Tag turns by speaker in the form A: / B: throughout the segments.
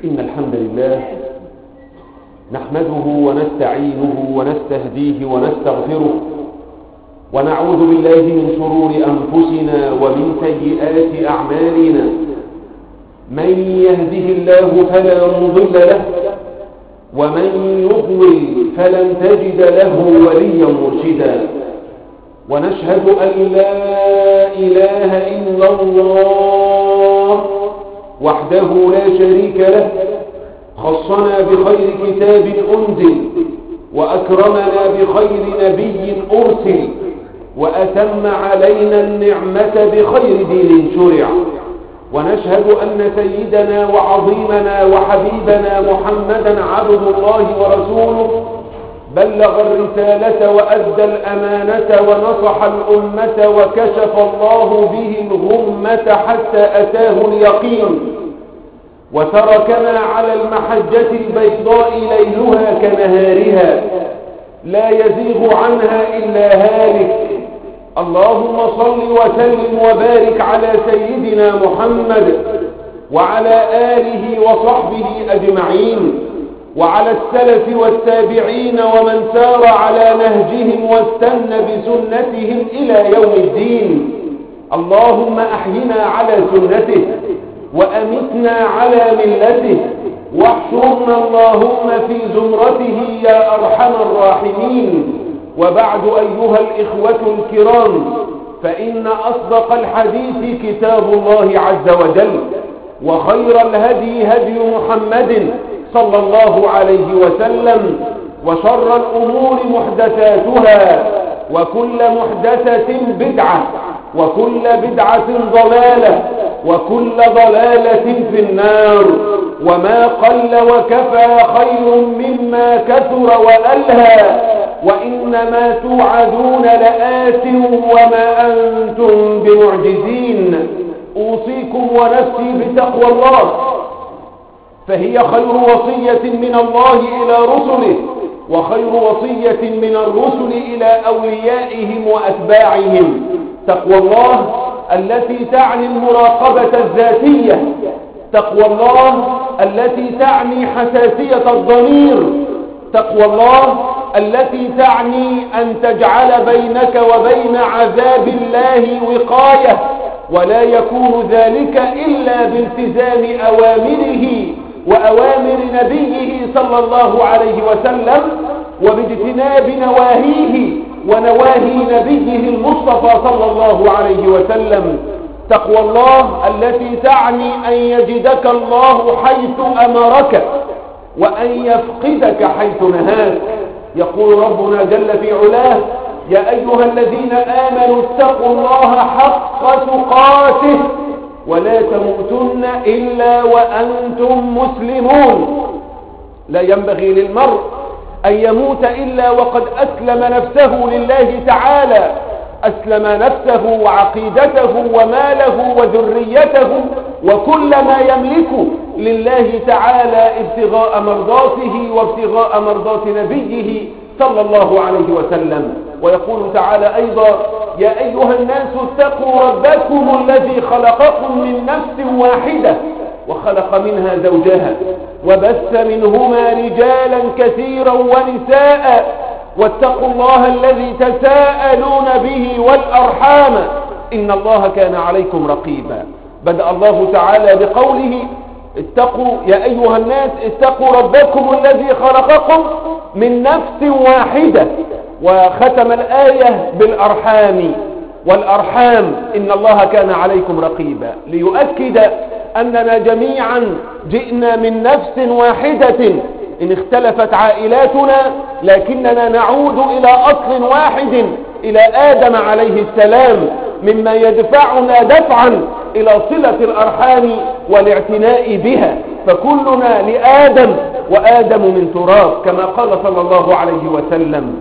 A: إن الحمد لله نحمده ونستعينه ونستهديه ونستغفره ونعوذ بالله من شرور أنفسنا ومن سيئات أعمالنا. من يهده الله فلا مضل له ومن يضلل فلن تجد له وليا مرشدا. ونشهد أن لا إله إلا الله وحده لا شريك له، خصنا بخير كتاب أنزل وأكرمنا بخير نبي أرسل وأتم علينا النعمة بخير دين شرع. ونشهد أن سيدنا وعظيمنا وحبيبنا محمدا عبد الله ورسوله، بلغ الرسالة وأدى الأمانة ونصح الأمة وكشف الله به الغمة حتى أتاه اليقين، وتركنا على المحجة البيضاء ليلها كنهارها لا يزيغ عنها إلا هالك. اللهم صل وسلم وبارك على سيدنا محمد وعلى آله وصحبه أجمعين، وعلى السلف والتابعين ومن سار على نهجهم واستنى بسنتهم إلى يوم الدين. اللهم أحينا على سنته وأمتنا على ملته، واحشرنا اللهم في زمرته يا أرحم الراحمين. وبعد أيها الإخوة الكرام، فإن أصدق الحديث كتاب الله عز وجل، وخير الهدي هدي محمد صلى الله عليه وسلم، وشر الأمور محدثاتها، وكل محدثة بدعة، وكل بدعة ضلالة، وكل ضلالة في النار. وما قل وكفى خير مما كثر وألهى، وإنما توعدون لآت وما أنتم بمعجزين. أوصيكم ونفسي بتقوى الله، فهي خير وصية من الله إلى رسله، وخير وصية من الرسل إلى أوليائهم وأتباعهم. تقوى الله التي تعني المراقبة الذاتية، تقوى الله التي تعني حساسية الضمير، تقوى الله التي تعني أن تجعل بينك وبين عذاب الله وقاية، ولا يكون ذلك إلا بالتزام أوامره وأوامر نبيه صلى الله عليه وسلم، وباجتناب نواهيه ونواهي نبيه المصطفى صلى الله عليه وسلم. تقوى الله التي تعني أن يجدك الله حيث أمرك وأن يفقدك حيث نهاك. يقول ربنا جل في علاه: يا أيها الذين آمنوا اتقوا الله حق تقاته ولا تموتن إلا وأنتم مسلمون. لا ينبغي للمرء أن يموت إلا وقد أسلم نفسه لله تعالى، أسلم نفسه وعقيدته وماله وذريته وكل ما يملك لله تعالى ابتغاء مرضاته وابتغاء مرضات نبيه صلى الله عليه وسلم. ويقول تعالى أيضا: يا أيها الناس اتقوا ربكم الذي خلقكم من نفس واحدة وخلق منها زوجها وبث منهما رجالا كثيرا ونساء واتقوا الله الذي تساءلون به والأرحام إن الله كان عليكم رقيبا. بدأ الله تعالى بقوله: اتقوا يا أيها الناس اتقوا ربكم الذي خلقكم من نفس واحدة، وختم الآية بالأرحام، والأرحام إن الله كان عليكم رقيبا، ليؤكد أننا جميعا جئنا من نفس واحدة. إن اختلفت عائلاتنا لكننا نعود إلى أصل واحد، إلى آدم عليه السلام، مما يدفعنا دفعا إلى صلة الأرحام والاعتناء بها، فكلنا لآدم وآدم من تراب كما قال صلى الله عليه وسلم.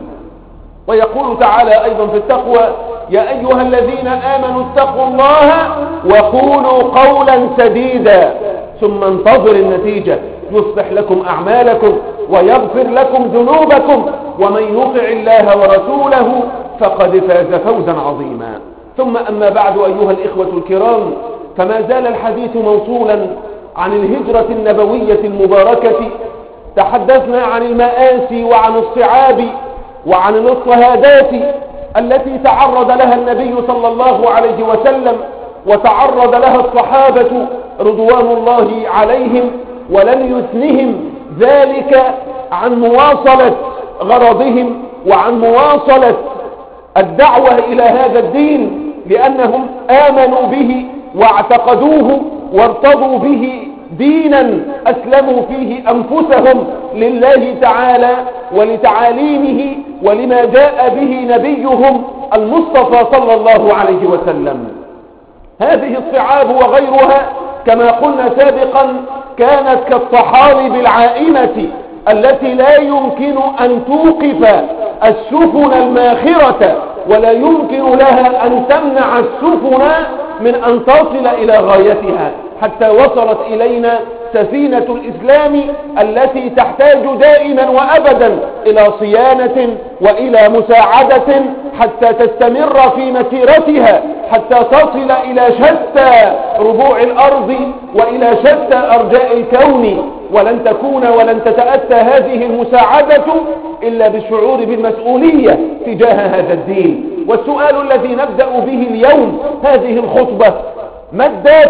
A: ويقول تعالى أيضا في التقوى: يا أيها الذين آمنوا اتقوا الله وقولوا قولا سديدا ثم انتظر النتيجة يصلح لكم أعمالكم ويغفر لكم ذنوبكم ومن يطع الله ورسوله فقد فاز فوزا عظيما. ثم أما بعد أيها الإخوة الكرام، فما زال الحديث موصولا عن الهجرة النبوية المباركة، تحدثنا عن المآسي وعن الصعاب وعن الاضطهادات التي تعرض لها النبي صلى الله عليه وسلم وتعرض لها الصحابة رضوان الله عليهم، ولم يثنهم ذلك عن مواصلة غرضهم وعن مواصلة الدعوة إلى هذا الدين، لأنهم آمنوا به واعتقدوه وارتضوا به دينا أسلموا فيه أنفسهم لله تعالى ولتعاليمه ولما جاء به نبيهم المصطفى صلى الله عليه وسلم. هذه الصعاب وغيرها كما قلنا سابقا كانت كالطحالب العائمة التي لا يمكن أن توقف السفن الماخرة، ولا يمكن لها أن تمنع السفن من أن تصل إلى غايتها، حتى وصلت إلينا سفينة الإسلام التي تحتاج دائما وأبدا إلى صيانة وإلى مساعدة حتى تستمر في مسيرتها، حتى تصل إلى شتى ربوع الأرض وإلى شتى أرجاء الكون. ولن تكون ولن تتأتى هذه المساعدة إلا بالشعور بالمسؤولية تجاه هذا الدين. والسؤال الذي نبدأ به اليوم هذه الخطبة: ما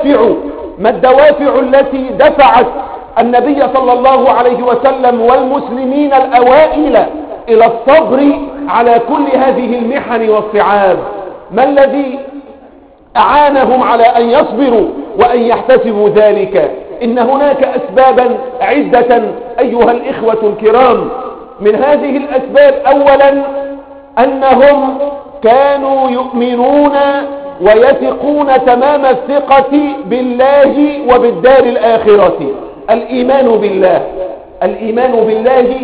A: الدوافع التي دفعت النبي صلى الله عليه وسلم والمسلمين الأوائل إلى الصبر على كل هذه المحن والصعاب؟ ما الذي أعانهم على أن يصبروا وأن يحتسبوا ذلك؟ إن هناك أسبابا عدة أيها الإخوة الكرام. من هذه الأسباب أولا أنهم كانوا يؤمنون ويثقون تمام الثقة بالله وبالدار الآخرة. الإيمان بالله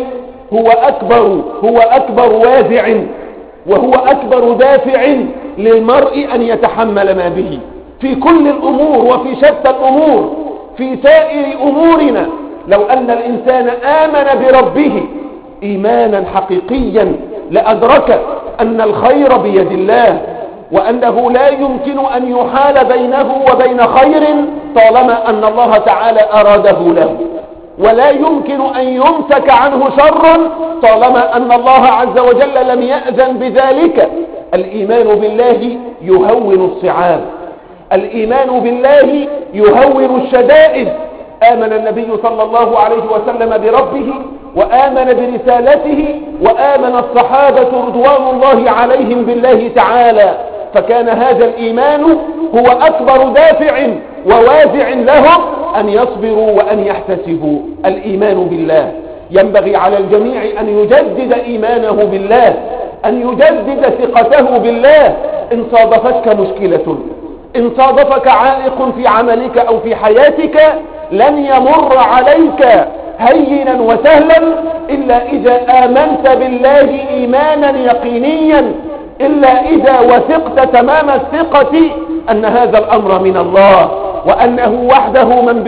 A: هو أكبر وازع وهو أكبر دافع للمرء أن يتحمل ما به في كل الأمور وفي شتى الأمور في سائر أمورنا. لو أن الإنسان آمن بربه إيمانا حقيقيا لأدرك أن الخير بيد الله، وأنه لا يمكن أن يحال بينه وبين خير طالما أن الله تعالى أراده له، ولا يمكن أن يمسك عنه شر طالما أن الله عز وجل لم يأذن بذلك. الإيمان بالله يهون الصعاب، الإيمان بالله يهون الشدائد. آمن النبي صلى الله عليه وسلم بربه وآمن برسالته وآمن الصحابة رضوان الله عليهم بالله تعالى، فكان هذا الإيمان هو أكبر دافع ووازع لهم أن يصبروا وأن يحتسبوا. الإيمان بالله ينبغي على الجميع أن يجدد إيمانه بالله، أن يجدد ثقته بالله. إن صادفتك مشكلة، إن صادفك عائق في عملك أو في حياتك، لن يمر عليك هينا وسهلا إلا إذا آمنت بالله إيمانا يقينيا، إلا إذا وثقت تمام الثقة أن هذا الأمر من الله، وأنه وحده من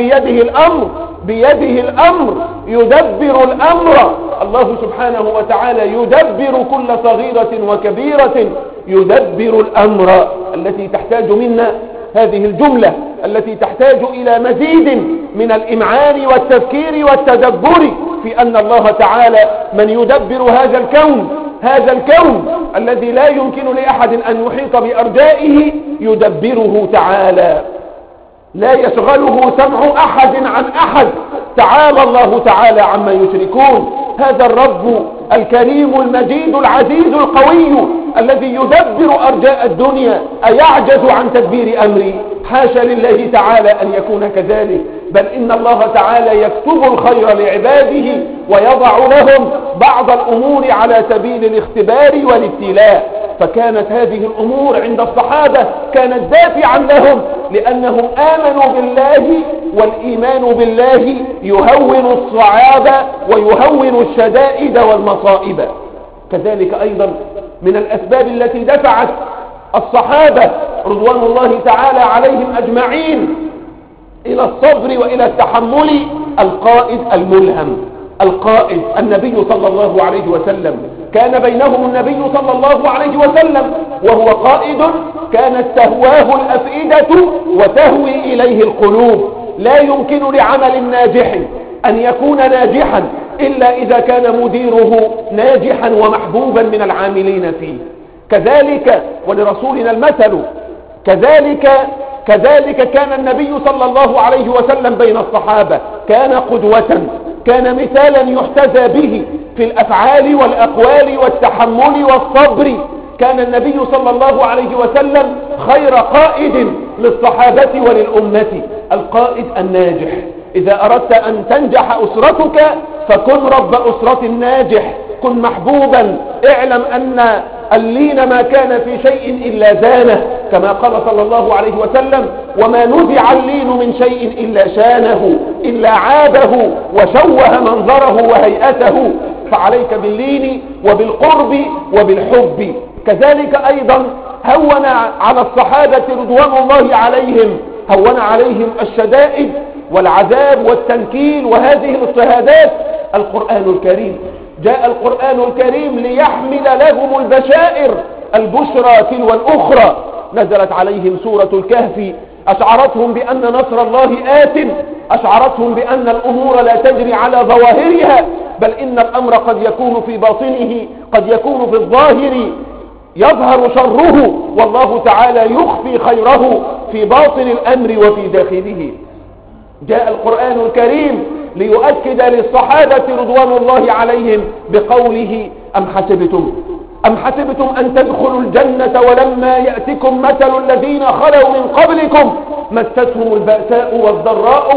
A: بيده الأمر يدبر الأمر. الله سبحانه وتعالى يدبر كل صغيرة وكبيرة، يدبر الأمر. التي تحتاج منا هذه الجملة التي تحتاج إلى مزيد من الإمعان والتفكير والتدبر في أن الله تعالى من يدبر هذا الكون الذي لا يمكن لأحد أن يحيط بأرجائه، يدبره تعالى، لا يشغله سمع أحد عن أحد. تعالى الله تعالى عما يشركون. هذا الرب الكريم المجيد العزيز القوي الذي يدبر أرجاء الدنيا أيعجز عن تدبير أمري؟ حاشا لله تعالى أن يكون كذلك، بل إن الله تعالى يكتب الخير لعباده ويضع لهم بعض الأمور على سبيل الاختبار والابتلاء. فكانت هذه الأمور عند الصحابة كانت دافعا لهم، لأنهم آمنوا بالله، والإيمان بالله يهون الصعاب ويهون الشدائد والمصائب. كذلك أيضا من الأسباب التي دفعت الصحابة رضوان الله تعالى عليهم أجمعين إلى الصبر وإلى التحمل القائد الملهم، القائد النبي صلى الله عليه وسلم. كان بينهم النبي صلى الله عليه وسلم وهو قائد كانت تهواه الأفئدة وتهوي إليه القلوب. لا يمكن لعمل ناجح أن يكون ناجحا إلا إذا كان مديره ناجحا ومحبوبا من العاملين فيه. كذلك ولرسولنا المثل، كذلك كان النبي صلى الله عليه وسلم بين الصحابة، كان قدوة، كان مثالا يحتذى به في الأفعال والأقوال والتحمل والصبر. كان النبي صلى الله عليه وسلم خير قائد للصحابة وللأمة، القائد الناجح. إذا أردت أن تنجح أسرتك فكن رب أسرة ناجح، كن محبوبا. اعلم أن اللين ما كان في شيء إلا زانه، كما قال صلى الله عليه وسلم: وما نزع اللين من شيء إلا شانه، إلا عابه وشوه منظره وهيئته. فعليك باللين وبالقرب وبالحب. كذلك أيضا هون على الصحابة رضوان الله عليهم، هون عليهم الشدائد والعذاب والتنكيل وهذه الاضطهادات القرآن الكريم. جاء القرآن الكريم ليحمل لهم البشائر، البشرى تلو الأخرى. نزلت عليهم سورة الكهف، أشعرتهم بأن نصر الله آت، أشعرتهم بأن الأمور لا تجري على ظواهرها، بل إن الأمر قد يكون في باطنه، قد يكون في الظاهر يظهر شره، والله تعالى يخفي خيره في باطن الأمر وفي داخله. جاء القرآن الكريم ليؤكد للصحابة رضوان الله عليهم بقوله: أم حسبتم أن تدخلوا الجنة ولما يأتكم مثل الذين خلوا من قبلكم مستهم البأساء والضراء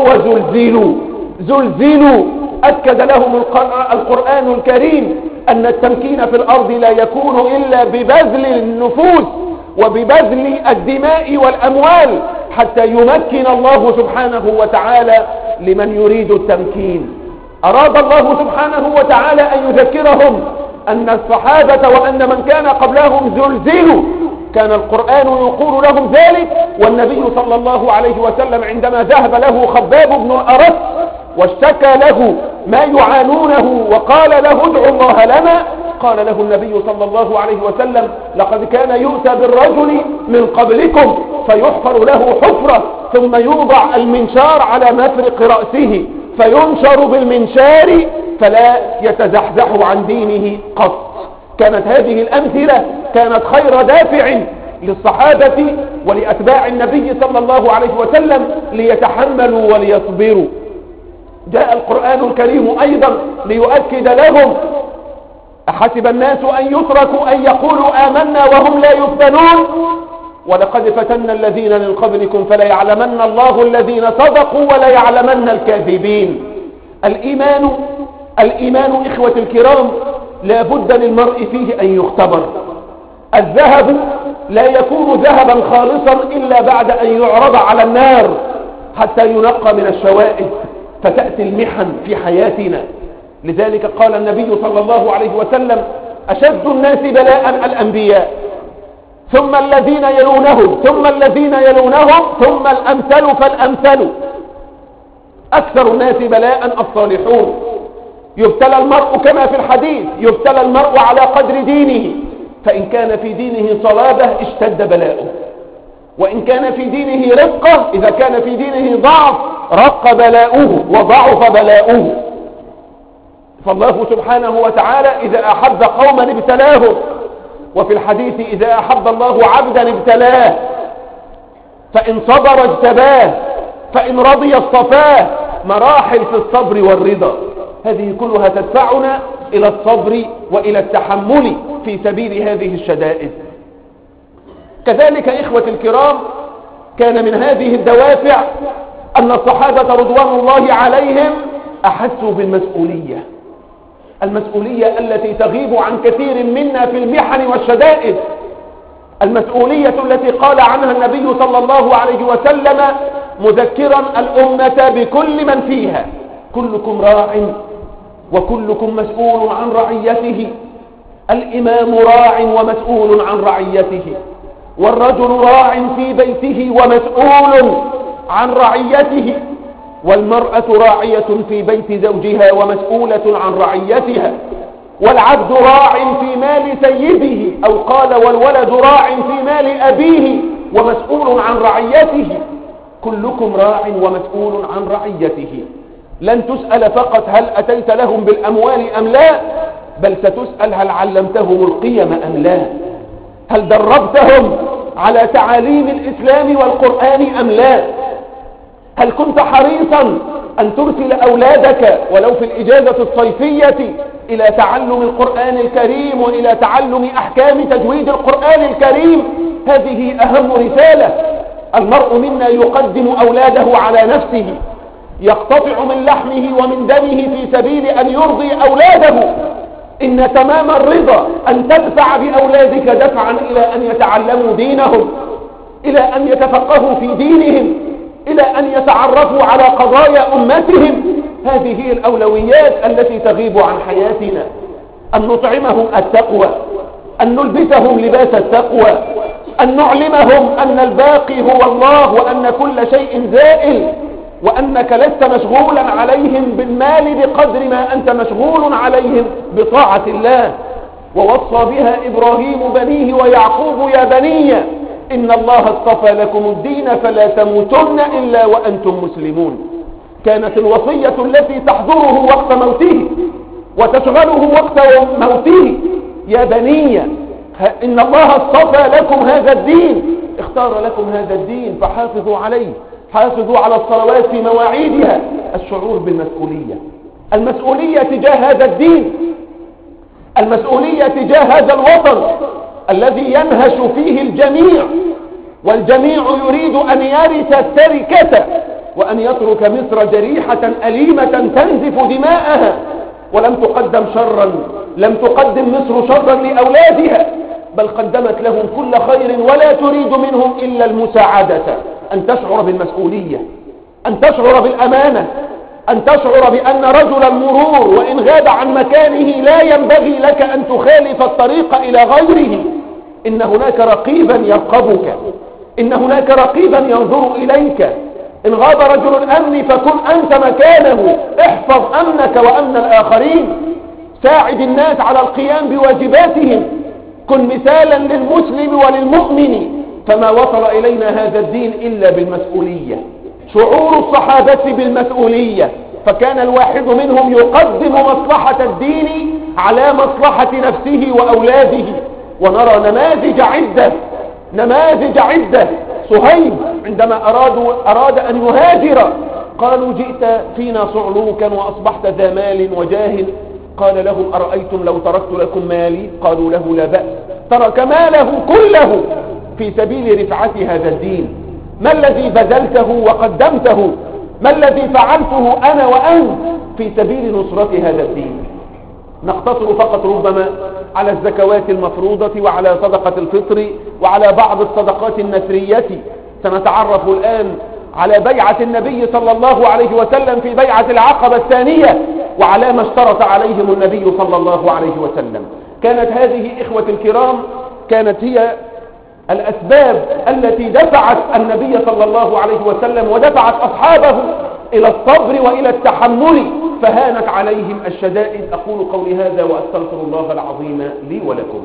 A: زلزلوا. أكد لهم القرآن الكريم أن التمكين في الأرض لا يكون إلا ببذل النفوس وببذل الدماء والأموال، حتى يمكن الله سبحانه وتعالى لمن يريد التمكين. أراد الله سبحانه وتعالى أن يذكرهم أن الصحابة وأن من كان قبلهم زلزلوا، كان القرآن يقول لهم ذلك. والنبي صلى الله عليه وسلم عندما ذهب له خباب بن الأرت واشتكى له ما يعانونه وقال له: ادعوا الله لنا، قال له النبي صلى الله عليه وسلم: لقد كان يؤتى بالرجل من قبلكم فيحفر له حفرة ثم يوضع المنشار على مفرق رأسه فينشر بالمنشار فلا يتزحزح عن دينه قط. كانت هذه الأمثلة كانت خير دافع للصحابة ولأتباع النبي صلى الله عليه وسلم ليتحملوا وليصبروا. جاء القرآن الكريم أيضا ليؤكد لهم: أحسب الناس أن يتركوا أن يقولوا آمنا وهم لا يفتنون ولقد فتنا الذين من قبلكم فليعلمن الله الذين صدقوا وليعلمن الكاذبين. الإيمان إخوة الكرام لا بد للمرء فيه أن يختبر. الذهب لا يكون ذهبا خالصا إلا بعد أن يعرض على النار حتى ينقى من الشوائب، فتأتي المحن في حياتنا. لذلك قال النبي صلى الله عليه وسلم: أشد الناس بلاء الأنبياء، ثم الذين يلونهم، ثم الذين يلونهم، ثم الأمثل فالأمثل. أكثر الناس بلاء الصالحون. يبتلى المرء كما في الحديث، يبتلى المرء على قدر دينه، فإن كان في دينه صلابة اشتد بلاؤه، وإن كان في دينه رقة، إذا كان في دينه ضعف رق بلاؤه وضعف بلاؤه. فالله سبحانه وتعالى إذا أحب قوما ابتلاهم، وفي الحديث: إذا أحب الله عبدا ابتلاه، فإن صبر اجتباه، فإن رضي اصطفاه. مراحل في الصبر والرضا، هذه كلها تدفعنا إلى الصبر وإلى التحمل في سبيل هذه الشدائد. كذلك إخوة الكرام كان من هذه الدوافع أن الصحابة رضوان الله عليهم أحسوا بالمسؤولية، المسؤولية التي تغيب عن كثير منا في المحن والشدائد، المسؤولية التي قال عنها النبي صلى الله عليه وسلم مذكرا الأمة بكل من فيها: كلكم راع وكلكم مسؤول عن رعيته. الإمام راع ومسؤول عن رعيته، والرجل راع في بيته ومسؤول عن رعيته، والمرأة راعية في بيت زوجها ومسؤولة عن رعيتها، والعبد راع في مال سيده، أو قال: والولد راع في مال أبيه ومسؤول عن رعيته. كلكم راع ومسؤول عن رعيته. لن تسأل فقط هل أتيت لهم بالأموال أم لا، بل ستسأل هل علمتهم القيم أم لا، هل دربتهم على تعاليم الإسلام والقرآن أم لا، هل كنت حريصا أن ترسل أولادك ولو في الإجازة الصيفية إلى تعلم القرآن الكريم وإلى تعلم أحكام تجويد القرآن الكريم. هذه أهم رسالة. المرء منا يقدم أولاده على نفسه، يقتطع من لحمه ومن دمه في سبيل أن يرضي أولاده. إن تمام الرضا أن تدفع بأولادك دفعا إلى أن يتعلموا دينهم، إلى أن يتفقهوا في دينهم، إلى أن يتعرفوا على قضايا أمتهم. هذه هي الأولويات التي تغيب عن حياتنا. أن نطعمهم التقوى، أن نلبسهم لباس التقوى، أن نعلمهم أن الباقي هو الله، وأن كل شيء زائل، وأنك لست مشغولا عليهم بالمال بقدر ما أنت مشغول عليهم بطاعة الله. ووصى بها إبراهيم بنيه ويعقوب يا بني إن الله اصطفى لكم الدين فلا تموتن إلا وأنتم مسلمون. كانت الوصية التي تحضره وقت موته وتشغله وقت موته. يا بني إن الله اصطفى لكم هذا الدين، اختار لكم هذا الدين فحافظوا عليه، حافظوا على الصلوات في مواعيدها. الشعور بالمسؤولية، المسؤولية تجاه هذا الدين، المسؤولية تجاه هذا الوطن الذي ينهش فيه الجميع، والجميع يريد أن يرث التركة وأن يترك مصر جريحة أليمة تنزف دماءها. ولم تقدم شرا، لم تقدم مصر شرا لأولادها، بل قدمت لهم كل خير ولا تريد منهم إلا المساعدة. أن تشعر بالمسؤولية، أن تشعر بالأمانة، أن تشعر بأن رجل المرور وإن غاب عن مكانه لا ينبغي لك أن تخالف الطريق إلى غيره. إن هناك رقيبا يرقبك، إن هناك رقيبا ينظر إليك. إن غاب رجل الأمن فكن أنت مكانه، احفظ أمنك وأمن الآخرين، ساعد الناس على القيام بواجباتهم، كن مثالا للمسلم وللمؤمن. فما وصل إلينا هذا الدين إلا بالمسؤولية. شعور الصحابة بالمسؤولية، فكان الواحد منهم يقدم مصلحة الدين على مصلحة نفسه وأولاده. ونرى نماذج عدة. صهيب عندما أراد أن يهاجر قالوا جئت فينا صعلوكا وأصبحت ذا مال وجاه، قال لهم أرأيتم لو تركت لكم مالي؟ قالوا له لا بأس. ترك ماله كله في سبيل رفعة هذا الدين. ما الذي بذلته وقدمته؟ ما الذي فعلته أنا وأنت في سبيل نصرة هذا الدين؟ نقتصر فقط ربما على الزكوات المفروضة وعلى صدقة الفطر وعلى بعض الصدقات النثرية. سنتعرف الآن على بيعة النبي صلى الله عليه وسلم في بيعة العقبة الثانية، وعلى ما اشترط عليهم النبي صلى الله عليه وسلم. كانت هذه إخوة الكرام كانت هي الأسباب التي دفعت النبي صلى الله عليه وسلم ودفعت أصحابه إلى الصبر وإلى التحمل، فهانت عليهم الشدائد. أقول قولي هذا وأستغفر الله العظيم لي ولكم.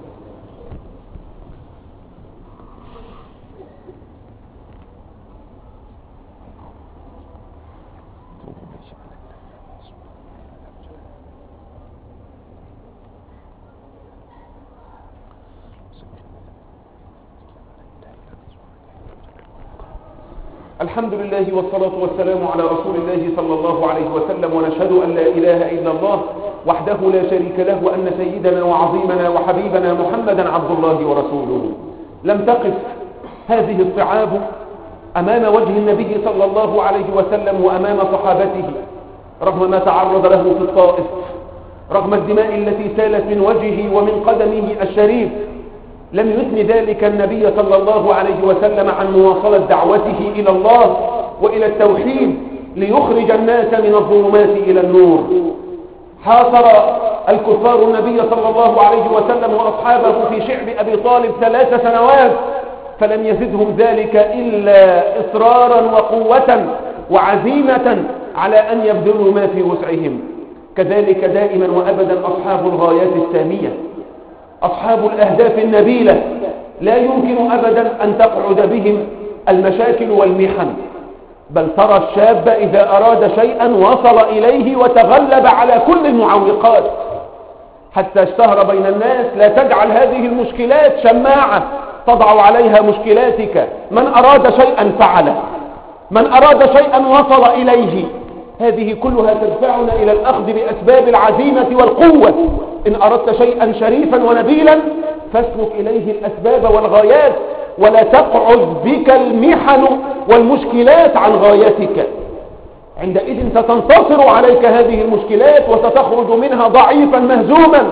A: الحمد لله والصلاة والسلام على رسول الله صلى الله عليه وسلم، ونشهد أن لا إله إلا الله وحده لا شريك له، وأن سيدنا وعظيمنا وحبيبنا محمدا عبد الله ورسوله. لم تقف هذه الصعاب أمام وجه النبي صلى الله عليه وسلم وأمام صحابته، رغم ما تعرض له في الطائف، رغم الدماء التي سالت من وجهه ومن قدمه الشريف. لم يثن ذلك النبي صلى الله عليه وسلم عن مواصلة دعوته إلى الله وإلى التوحيد ليخرج الناس من الظلمات إلى النور. حاصر الكفار النبي صلى الله عليه وسلم وأصحابه في شعب أبي طالب 3 سنوات، فلم يزدهم ذلك إلا إصرارا وقوة وعزيمة على أن يبذلوا ما في وسعهم. كذلك دائما وأبدا أصحاب الغايات السامية، أصحاب الأهداف النبيلة، لا يمكن أبدا أن تقعد بهم المشاكل والمحن بل ترى الشاب إذا أراد شيئا وصل إليه وتغلب على كل المعوقات حتى اشتهر بين الناس. لا تجعل هذه المشكلات شماعة تضع عليها مشكلاتك. من أراد شيئا فعله، من أراد شيئا وصل إليه. هذه كلها تدفعنا إلى الأخذ بأسباب العزيمة والقوة. إن أردت شيئا شريفا ونبيلا فاسلك إليه الأسباب والغايات، ولا تقعد بك المحن والمشكلات عن غايتك. عندئذ ستنتصر عليك هذه المشكلات وستخرج منها ضعيفا مهزوما.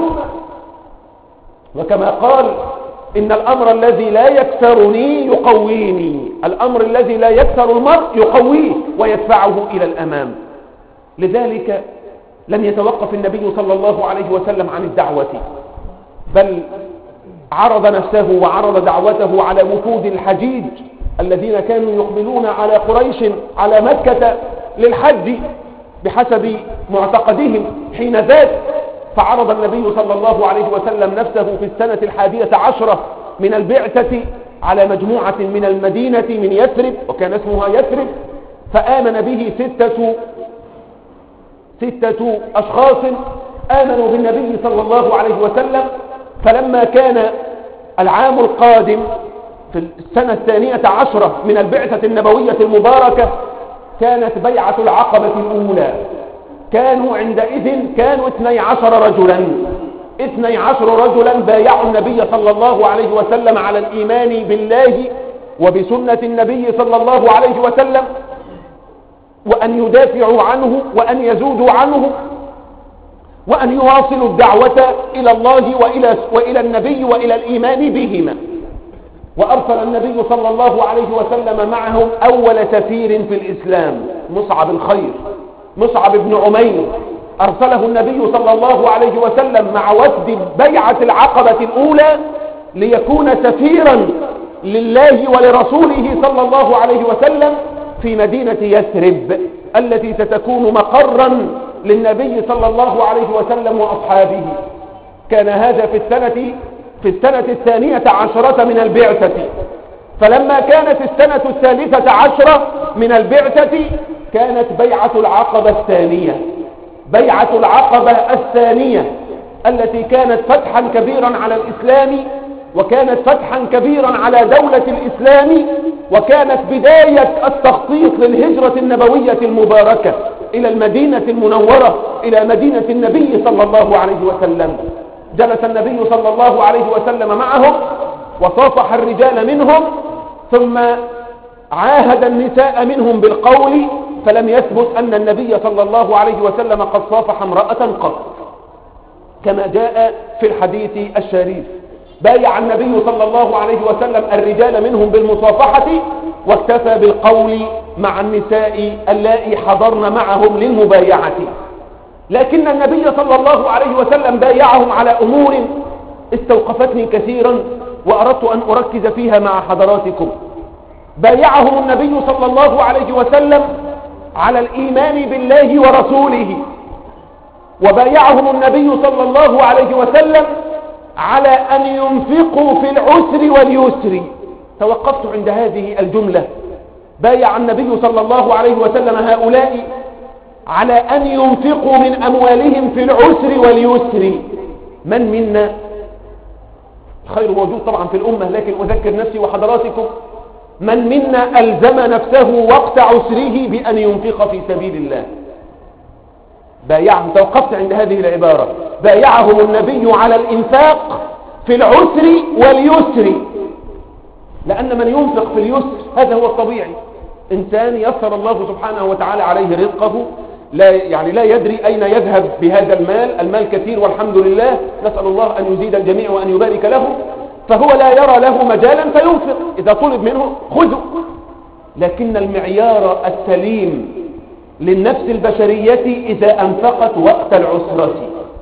A: وكما قال: إن الأمر الذي لا يكسرني يقويني. الأمر الذي لا يكسر المرء يقويه ويدفعه إلى الأمام. لذلك لم يتوقف النبي صلى الله عليه وسلم عن الدعوة، بل عرض نفسه وعرض دعوته على وفود الحجيج الذين كانوا يقبلون على قريش على مكة للحج بحسب معتقدهم حين ذاك. فعرض النبي صلى الله عليه وسلم نفسه في السنة 11 من البعثة على مجموعة من المدينة من يثرب، وكان اسمها يثرب. فآمن به ستة أشخاص آمنوا بالنبي صلى الله عليه وسلم. فلما كان العام القادم في السنة 12 من البعثة النبوية المباركة كانت بيعة العقبة الأولى. كانوا عندئذ 12 رجلا 12 رجلا بايعوا النبي صلى الله عليه وسلم على الإيمان بالله وبسنة النبي صلى الله عليه وسلم، وأن يدافعوا عنه وأن يزودوا عنه وأن يواصلوا الدعوة إلى الله وإلى النبي وإلى الإيمان بهما. وأرسل النبي صلى الله عليه وسلم معهم أول سفير في الإسلام، مصعب الخير، مصعب بن عمير. أرسله النبي صلى الله عليه وسلم مع وفد بيعة العقبة الأولى ليكون سفيرا لله ولرسوله صلى الله عليه وسلم في مدينة يثرب التي ستكون مقرا للنبي صلى الله عليه وسلم وأصحابه. كان هذا في السنة 12 من البعثة. فلما كانت السنة 13 من البعثة كانت بيعة العقبة الثانية، بيعة العقبة الثانية التي كانت فتحا كبيرا على الإسلام، وكانت فتحا كبيرا على دولة الإسلام، وكانت بداية التخطيط للهجرة النبوية المباركة إلى المدينة المنورة، إلى مدينة النبي صلى الله عليه وسلم. جلس النبي صلى الله عليه وسلم معهم وصافح الرجال منهم، ثم عاهد النساء منهم بالقول، فلم يثبت أن النبي صلى الله عليه وسلم قد صافح امرأة قط كما جاء في الحديث الشريف. بايع النبي صلى الله عليه وسلم الرجال منهم بالمصافحة، واكتفى بالقول مع النساء اللائي حضرن معهم للمبايعة. لكن النبي صلى الله عليه وسلم بايعهم على أمور استوقفتني كثيرا وأردت أن أركز فيها مع حضراتكم. بايعهم النبي صلى الله عليه وسلم على الإيمان بالله ورسوله، وبايعهم النبي صلى الله عليه وسلم على أن ينفقوا في العسر واليسر. توقفت عند هذه الجملة. بايع النبي صلى الله عليه وسلم هؤلاء على أن ينفقوا من أموالهم في العسر واليسر. من منا، الخير موجود طبعا في الأمة، لكن أذكر نفسي وحضراتكم، من منا ألزم نفسه وقت عسره بأن ينفق في سبيل الله؟ بايعهم. توقفت عند هذه العبارة. بايعهم النبي على الإنفاق في العسر واليسر، لأن من ينفق في اليسر هذا هو الطبيعي. إنسان يسر الله سبحانه وتعالى عليه رزقه، لا يدري أين يذهب بهذا المال. المال كثير والحمد لله، نسأل الله أن يزيد الجميع وأن يبارك له. فهو لا يرى له مجالا فينفق، إذا طلب منه خذه. لكن المعيار السليم للنفس البشرية إذا أنفقت وقت العسرة،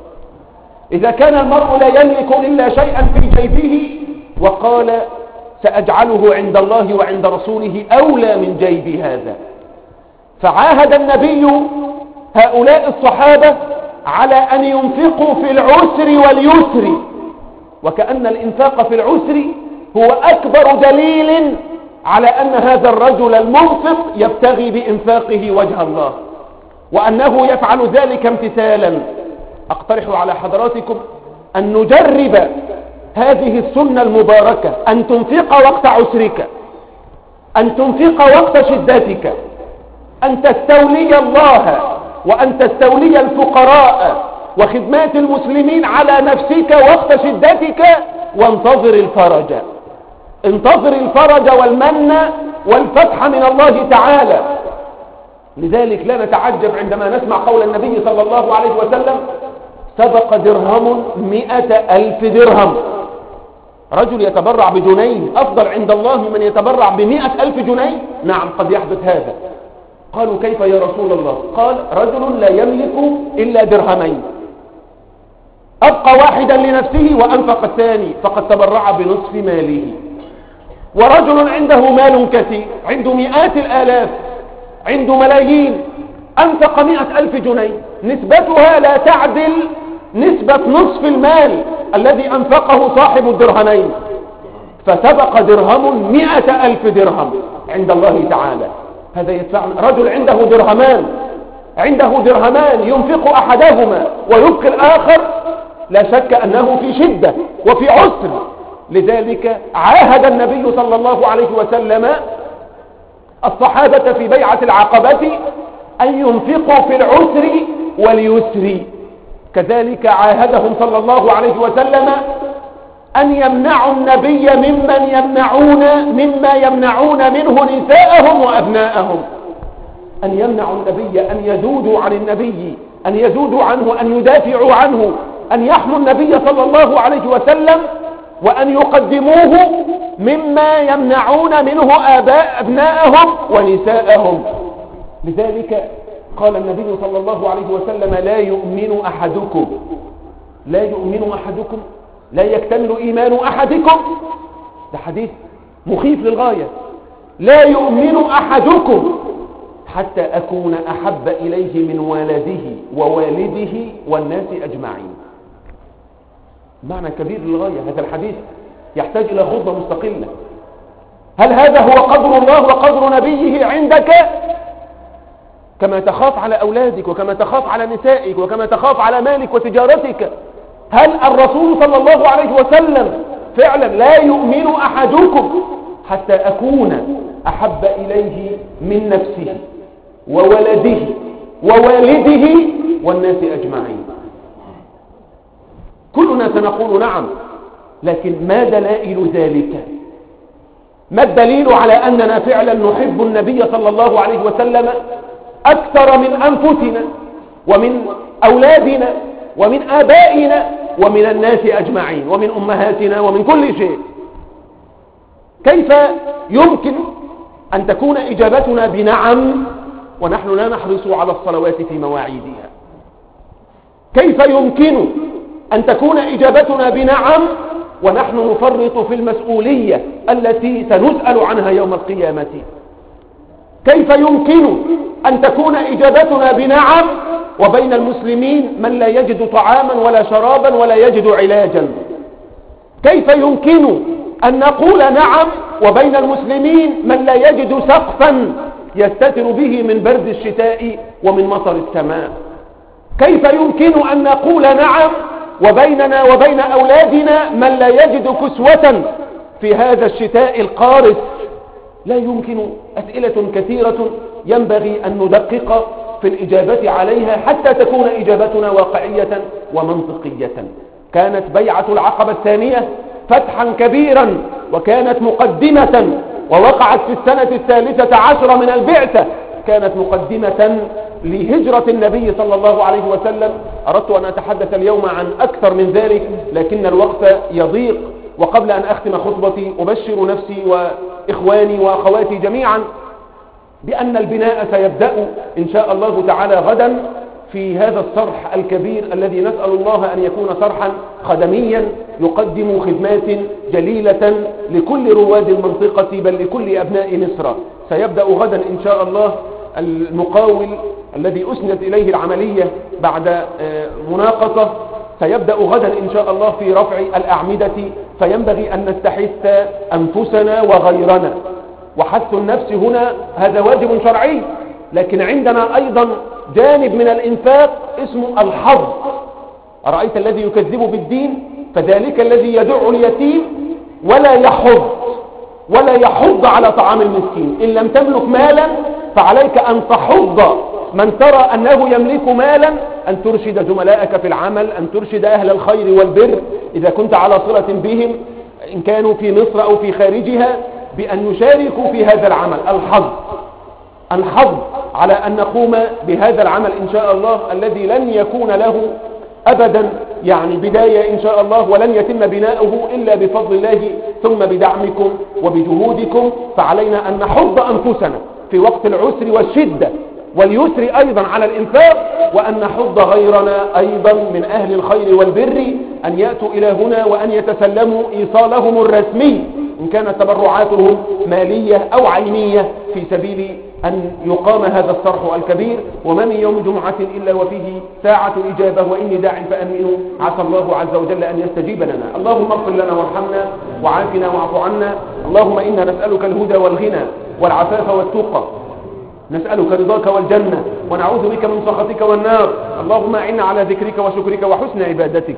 A: إذا كان المرء لا يملك إلا شيئا في جيبه وقال سأجعله عند الله وعند رسوله أولى من جيبي هذا. فعاهد النبي هؤلاء الصحابة على أن ينفقوا في العسر واليسر، وكأن الإنفاق في العسر هو أكبر دليل على أن هذا الرجل المنفق يبتغي بإنفاقه وجه الله، وأنه يفعل ذلك امتثالا. أقترح على حضراتكم أن نجرب هذه السنة المباركة، أن تنفق وقت عسرك، أن تنفق وقت شدتك، أن تستولي الله وأن تستولي الفقراء وخدمات المسلمين على نفسك وقت شدتك، وانتظر الفرج. انتظر الفرج والمن والفتح من الله تعالى. لذلك لا نتعجب عندما نسمع قول النبي صلى الله عليه وسلم: سبق درهم 100,000 درهم. رجل يتبرع بجنيه أفضل عند الله من يتبرع ب100,000 جنيه؟ نعم، قد يحدث هذا. قالوا: كيف يا رسول الله؟ قال: رجل لا يملك إلا درهمين، أبقى واحدا لنفسه وأنفق الثاني، فقد تبرع بنصف ماله. ورجل عنده مال كثير، عنده مئات الآلاف، عنده ملايين، أنفق 100,000 جنيه، نسبتها لا تعدل نسبة نصف المال الذي أنفقه صاحب الدرهمين، فسبق درهم 100,000 درهم عند الله تعالى. هذا يدفعنا. رجل عنده درهمان ينفق أحدهما ويبقي الآخر، لا شك أنه في شدة وفي عسر. لذلك عاهد النبي صلى الله عليه وسلم الصحابة في بيعة العقبة أن ينفقوا في العسر واليسر. كذلك عاهدهم صلى الله عليه وسلم أن يمنعوا النبي مما يمنعون منه نساءهم وأبناءهم، أن يمنعوا النبي، أن يذودوا عن النبي، أن يذودوا عنه، أن يدافعوا عنه، أن يحموا النبي صلى الله عليه وسلم، وأن يقدموه مما يمنعون منه أبناءهم ونساءهم. لذلك قال النبي صلى الله عليه وسلم: لا يؤمن أحدكم، لا يكتمل إيمان أحدكم. ده حديث مخيف للغاية. لا يؤمن أحدكم حتى أكون أحب إليه من ولده ووالده والناس أجمعين. معنى كبير للغاية. هذا الحديث يحتاج إلى خطبة مستقلة. هل هذا هو قدر الله وقدر نبيه عندك؟ كما تخاف على أولادك، وكما تخاف على نسائك، وكما تخاف على مالك وتجارتك. هل الرسول صلى الله عليه وسلم فعلا لا يؤمن أحدكم حتى أكون أحب إليه من نفسه وولده ووالده والناس أجمعين؟ كلنا سنقول نعم، لكن ما دلائل ذلك؟ ما الدليل على أننا فعلا نحب النبي صلى الله عليه وسلم أكثر من أنفسنا ومن أولادنا ومن آبائنا ومن الناس أجمعين ومن أمهاتنا ومن كل شيء؟ كيف يمكن أن تكون إجابتنا بنعم ونحن لا نحرص على الصلوات في مواعيدها؟ كيف يمكن أن تكون إجابتنا بنعم ونحن نفرط في المسؤولية التي سنسأل عنها يوم القيامة؟ كيف يمكن أن تكون إجابتنا بنعم وبين المسلمين من لا يجد طعاما ولا شرابا ولا يجد علاجا؟ كيف يمكن أن نقول نعم وبين المسلمين من لا يجد سقفا يستتر به من برد الشتاء ومن مطر السماء؟ كيف يمكن أن نقول نعم وبيننا وبين أولادنا من لا يجد كسوة في هذا الشتاء القارس؟ لا يمكن. أسئلة كثيرة ينبغي أن ندقق في الإجابة عليها حتى تكون إجابتنا واقعية ومنطقية. كانت بيعة العقبة الثانية فتحا كبيرا، وكانت مقدمة، ووقعت في السنة 13 من البعثة. كانت مقدمة لهجرة النبي صلى الله عليه وسلم. أردت أن أتحدث اليوم عن أكثر من ذلك لكن الوقت يضيق. وقبل أن أختم خطبتي أبشر نفسي وإخواني وأخواتي جميعا بأن البناء سيبدأ إن شاء الله تعالى غدا في هذا الصرح الكبير الذي نسأل الله أن يكون صرحا خدميا يقدم خدمات جليلة لكل رواد المنطقة بل لكل أبناء مصر. سيبدأ غدا إن شاء الله المقاول الذي أسندت إليه العملية بعد مناقصة، سيبدأ غدا إن شاء الله في رفع الأعمدة. فينبغي أن نستحث أنفسنا وغيرنا وحث النفس هنا هذا واجب شرعي، لكن عندنا أيضا جانب من الإنفاق اسمه الحظ. أرأيت الذي يكذب بالدين؟ فذلك الذي يدع اليتيم ولا يحض على طعام المسكين. إن لم تملك مالا فعليك أن تحض من ترى أنه يملك مالا، أن ترشد زملائك في العمل، أن ترشد أهل الخير والبر إذا كنت على صلة بهم إن كانوا في مصر أو في خارجها، بأن يشاركوا في هذا العمل. الحظ على أن نقوم بهذا العمل إن شاء الله، الذي لن يكون له أبدا يعني بداية إن شاء الله، ولن يتم بناؤه إلا بفضل الله ثم بدعمكم وبجهودكم. فعلينا أن نحض أنفسنا في وقت العسر والشدة واليسر أيضا على الإنفاق، وأن نحض غيرنا أيضا من أهل الخير والبر أن يأتوا إلى هنا وأن يتسلموا إيصالهم الرسمي إن كانت تبرعاتهم مالية أو عينية في سبيل أن يقام هذا الصرح الكبير. وما من يوم جمعة إلا وفيه ساعة إجابة، وإني داع فأمنوا، عسى الله عز وجل أن يستجيب لنا. اللهم اغفر لنا وارحمنا وعافنا واعف عنا. اللهم إنا نسألك الهدى والغنى والعفاف والتقى، نسألك رضاك والجنة، ونعوذ بك من سخطك والنار. اللهم أعنا على ذكرك وشكرك وحسن عبادتك.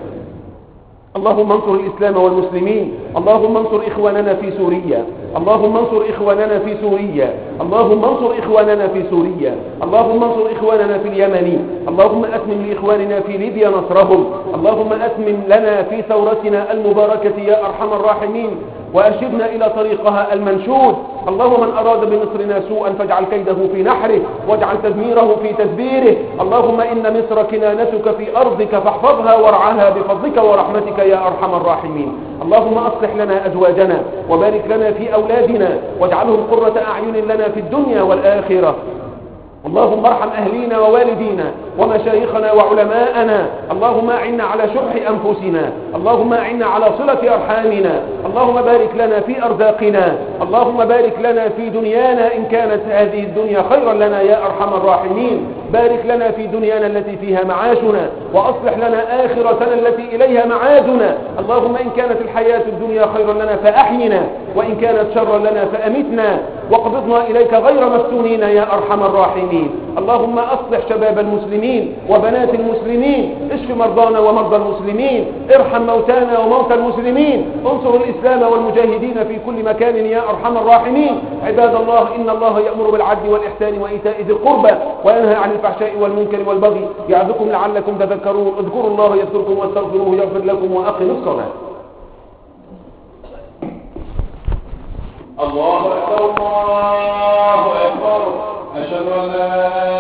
A: اللهم انصر الإسلام والمسلمين. اللهم انصر إخواننا في سوريا. اللهم انصر إخواننا في سوريا. اللهم انصر إخواننا في سوريا. اللهم انصر إخواننا في اليمن. اللهم أتمم لإخواننا في ليبيا نصرهم. اللهم أتمم لنا في ثورتنا المباركة يا أرحم الراحمين، وأرشدنا إلى طريقها المنشود. اللهم من أراد بمصرنا سوءا فاجعل كيده في نحره، واجعل تدميره في تدبيره. اللهم إن مصر كنانتك في أرضك فاحفظها وارعاها بفضلك ورحمتك يا أرحم الراحمين. اللهم أصلح لنا أزواجنا وبارك لنا في أولادنا واجعلهم قرة أعين لنا في الدنيا والآخرة. اللهم ارحم أهلينا ووالدينا ومشايخنا وعلماءنا. اللهم أعنا على شح أنفسنا. اللهم أعنا على صلة أرحامنا. اللهم بارك لنا في أرزاقنا. اللهم بارك لنا في دنيانا إن كانت هذه الدنيا خيرا لنا يا أرحم الراحمين. بارك لنا في دنيانا التي فيها معاشنا، وأصلح لنا آخرتنا التي إليها معادنا. اللهم إن كانت الحياة الدنيا خيرا لنا فأحينا، وإن كانت شرا لنا فأمتنا، واقبضنا إليك غير مفتونين يا أرحم الراحمين. اللهم أصلح شباب المسلمين وبنات المسلمين، اشف مرضانا ومرضى المسلمين، ارحم موتانا وموتى المسلمين، انصر الإسلام والمجاهدين في كل مكان يا أرحم الراحمين. عباد الله، إن الله يأمر بالعدل والإحسان وإيتاء ذي القربى وينهى عن الفحشاء والمنكر والبغي يعظكم لعلكم تذكرون. اذكروا الله يذكركم واستغفروه يغفر لكم، وأقيموا الصلاة.
B: الله أكبر الله أكبر. أشهد أن لا